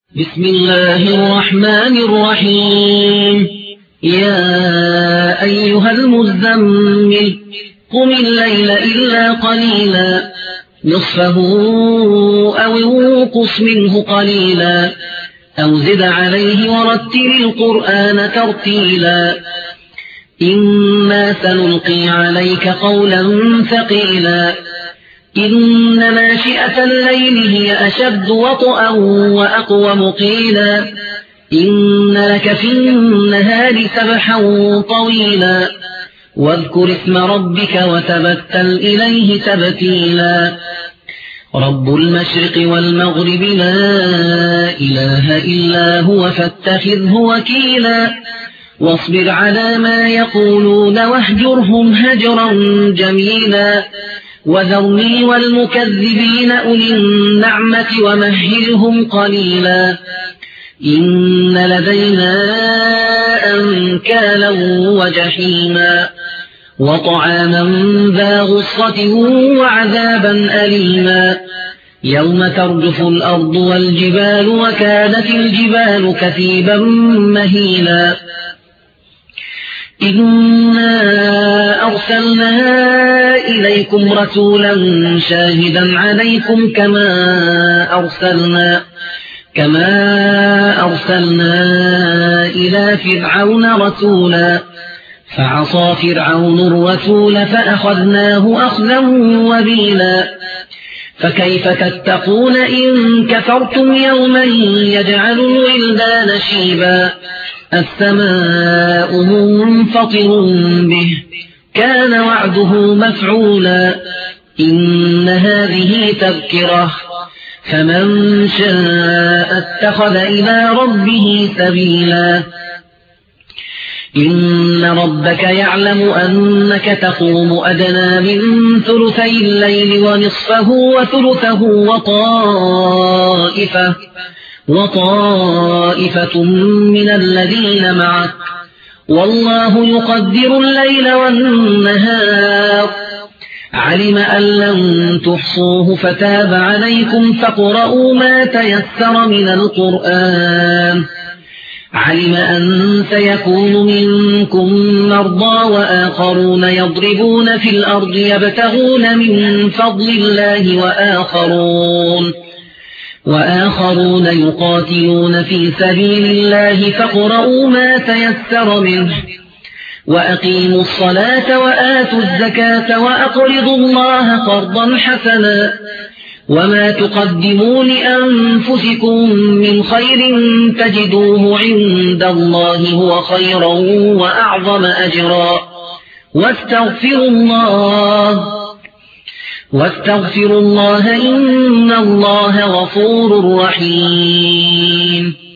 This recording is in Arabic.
بسم الله الرحمن الرحيم. يا أيها المزمل قم الليل إلا قليلا نصفه أو انقص منه قليلا أو زد عليه ورتل القرآن ترتيلا إنا سنلقي عليك قولا ثقيلا إن ناشئة الليل هي أشد وطئا وأقوم قيلا إن لك في النهار سبحا طويلا واذكر اسم ربك وتبتل إليه تبتيلا رب المشرق والمغرب لا إله إلا هو فاتخذه وكيلا واصبر على ما يقولون واهجرهم هجرا جميلا وذرني والمكذبين أولي النعمة ومهلهم قليلا إن لدينا أنكالا وجحيما وطعاما ذا غصة وعذابا أليما يوم ترجف الأرض والجبال وكانت الجبال كثيبا مهيلا إنا أرسلنا إليكم رسولا شاهدا عليكم كما أرسلنا إلى فرعون رسولا فعصى فرعون الرسول فأخذناه أخذا وبيلا فكيف تتقون إن كفرتم يوما يجعل الولدان شيبا السماء منفطر به كان وعده مفعولا إن هذه تذكرة فمن شاء اتخذ إلى ربه سبيلا إن ربك يعلم أنك تقوم أدنى من ثلثي الليل ونصفه وثلثه وطائفة من الذين معك والله يقدر الليل والنهار علم أن لن تحصوه فتاب عليكم فاقرؤوا ما تيسر من القرآن علم أن سيكون منكم مرضى وآخرون يضربون في الأرض يبتغون من فضل الله وآخرون يقاتلون في سبيل الله فاقرؤوا ما تيسر منه وأقيموا الصلاة وآتوا الزكاة وأقرضوا الله قرضا حسنا وما تقدموا لأنفسكم من خير تجدوه عند الله هو خيرا وأعظم أجرا واستغفروا الله إن الله غفور رحيم.